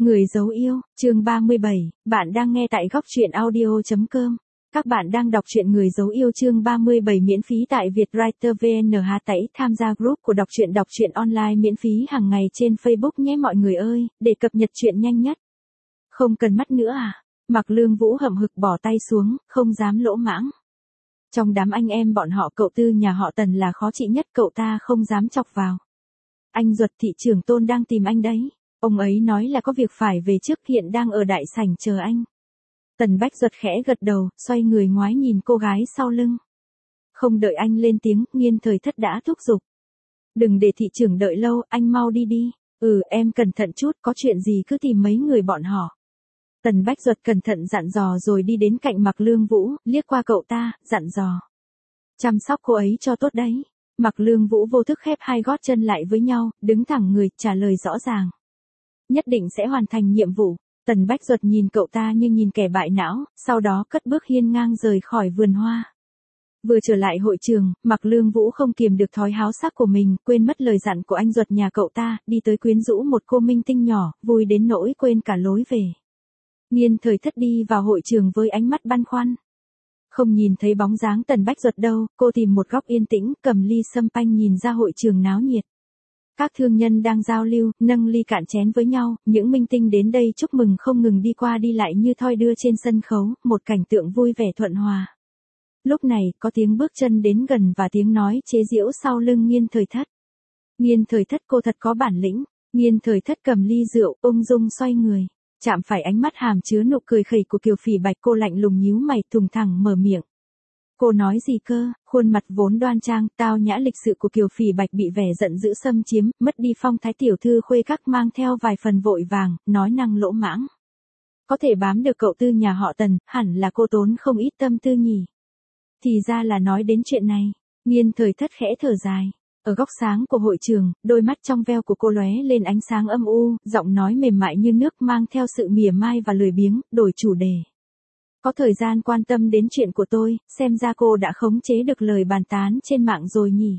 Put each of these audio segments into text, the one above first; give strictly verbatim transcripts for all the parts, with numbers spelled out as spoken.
Người dấu yêu, chương ba mươi bảy, bạn đang nghe tại góc truyện audio chấm com. Các bạn đang đọc truyện Người dấu yêu chương ba mươi bảy miễn phí tại Vietwriter vê en hát tẩy tham gia group của đọc truyện đọc truyện online miễn phí hàng ngày trên Facebook nhé mọi người ơi, để cập nhật truyện nhanh nhất. Không cần mắt nữa à? Mạc Lương Vũ hậm hực bỏ tay xuống, không dám lỗ mãng. Trong đám anh em bọn họ cậu Tư nhà họ Tần là khó trị nhất, cậu ta không dám chọc vào. Anh Duật thị trưởng Tôn đang tìm anh đấy. Ông ấy nói là có việc phải về trước, hiện đang ở đại sảnh chờ anh. Tần Bách Duật khẽ gật đầu, xoay người ngoái nhìn cô gái sau lưng. Không đợi anh lên tiếng, Nghiên Thời Thất đã thúc giục. Đừng để thị trưởng đợi lâu, anh mau đi đi. Ừ, em cẩn thận chút, có chuyện gì cứ tìm mấy người bọn họ. Tần Bách Duật cẩn thận dặn dò rồi đi đến cạnh Mạc Lương Vũ, liếc qua cậu ta, dặn dò. Chăm sóc cô ấy cho tốt đấy. Mạc Lương Vũ vô thức khép hai gót chân lại với nhau, đứng thẳng người, trả lời rõ ràng. Nhất định sẽ hoàn thành nhiệm vụ. Tần Bách Duật nhìn cậu ta như nhìn kẻ bại não, sau đó cất bước hiên ngang rời khỏi vườn hoa. Vừa trở lại hội trường, Mạc Lương Vũ không kiềm được thói háo sắc của mình, quên mất lời dặn của anh Duật nhà cậu ta, đi tới quyến rũ một cô minh tinh nhỏ, vui đến nỗi quên cả lối về. Nghiên Thời Thất đi vào hội trường với ánh mắt băn khoăn. Không nhìn thấy bóng dáng Tần Bách Duật đâu, cô tìm một góc yên tĩnh, cầm ly sâm panh nhìn ra hội trường náo nhiệt. Các thương nhân đang giao lưu, nâng ly cạn chén với nhau, những minh tinh đến đây chúc mừng không ngừng đi qua đi lại như thoi đưa trên sân khấu, một cảnh tượng vui vẻ thuận hòa. Lúc này, có tiếng bước chân đến gần và tiếng nói chế giễu sau lưng Nghiên Thời Thất. Nghiên Thời Thất, cô thật có bản lĩnh. Nghiên Thời Thất cầm ly rượu, ung dung xoay người. Chạm phải ánh mắt hàm chứa nụ cười khẩy của Kiều Phỉ Bạch, cô lạnh lùng nhíu mày, thùng thẳng mở miệng. Cô nói gì cơ? Khuôn mặt vốn đoan trang, tao nhã lịch sự của Kiều Phỉ Bạch bị vẻ giận dữ xâm chiếm, mất đi phong thái tiểu thư khuê các, mang theo vài phần vội vàng, nói năng lỗ mãng. Có thể bám được cậu Tư nhà họ Tần, hẳn là cô tốn không ít tâm tư nhỉ. Thì ra là nói đến chuyện này. Nghiên Thời Thất khẽ thở dài. Ở góc sáng của hội trường, đôi mắt trong veo của cô lóe lên ánh sáng âm u, giọng nói mềm mại như nước mang theo sự mỉa mai và lười biếng, đổi chủ đề. Có thời gian quan tâm đến chuyện của tôi, xem ra cô đã khống chế được lời bàn tán trên mạng rồi nhỉ.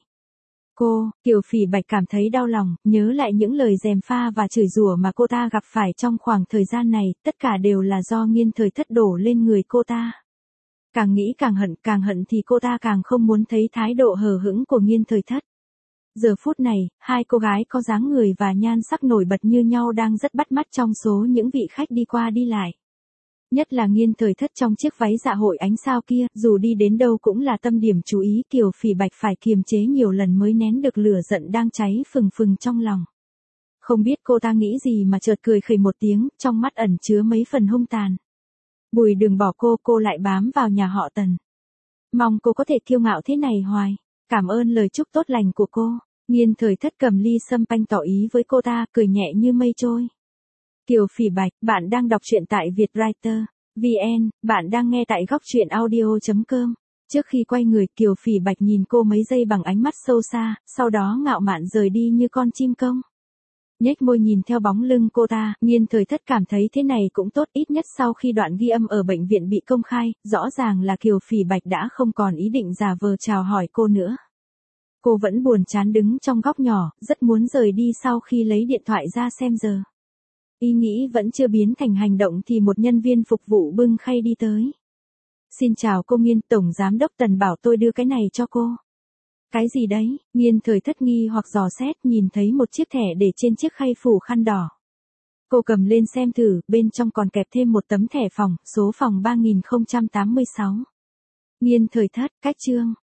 Cô, Kiều Phỉ Bạch cảm thấy đau lòng, nhớ lại những lời gièm pha và chửi rủa mà cô ta gặp phải trong khoảng thời gian này, tất cả đều là do Nghiên Thời Thất đổ lên người cô ta. Càng nghĩ càng hận, càng hận thì cô ta càng không muốn thấy thái độ hờ hững của Nghiên Thời Thất. Giờ phút này, hai cô gái có dáng người và nhan sắc nổi bật như nhau đang rất bắt mắt trong số những vị khách đi qua đi lại. Nhất là Nghiên Thời Thất trong chiếc váy dạ hội ánh sao kia, dù đi đến đâu cũng là tâm điểm chú ý, Kiều Phỉ Bạch phải kiềm chế nhiều lần mới nén được lửa giận đang cháy phừng phừng trong lòng. Không biết cô ta nghĩ gì mà chợt cười khẩy một tiếng, trong mắt ẩn chứa mấy phần hung tàn. Bùi đừng bỏ cô, cô lại bám vào nhà họ Tần. Mong cô có thể kiêu ngạo thế này hoài. Cảm ơn lời chúc tốt lành của cô. Nghiên Thời Thất cầm ly sâm panh tỏ ý với cô ta, cười nhẹ như mây trôi. Kiều Phỉ Bạch, bạn đang đọc truyện tại Vietwriter vê en, bạn đang nghe tại góc truyện audio chấm com. Trước khi quay người, Kiều Phỉ Bạch nhìn cô mấy giây bằng ánh mắt sâu xa, sau đó ngạo mạn rời đi như con chim công. Nhếch môi nhìn theo bóng lưng cô ta, Nghiên Thời Thất cảm thấy thế này cũng tốt, ít nhất sau khi đoạn ghi âm ở bệnh viện bị công khai, rõ ràng là Kiều Phỉ Bạch đã không còn ý định giả vờ chào hỏi cô nữa. Cô vẫn buồn chán đứng trong góc nhỏ, rất muốn rời đi sau khi lấy điện thoại ra xem giờ. Ý nghĩ vẫn chưa biến thành hành động thì một nhân viên phục vụ bưng khay đi tới. Xin chào cô Nghiên, Tổng Giám đốc Tần bảo tôi đưa cái này cho cô. Cái gì đấy? Nghiên Thời Thất nghi hoặc dò xét, nhìn thấy một chiếc thẻ để trên chiếc khay phủ khăn đỏ. Cô cầm lên xem thử, bên trong còn kẹp thêm một tấm thẻ phòng, số phòng ba nghìn không trăm tám mươi sáu. Nghiên Thời Thất, cách chương.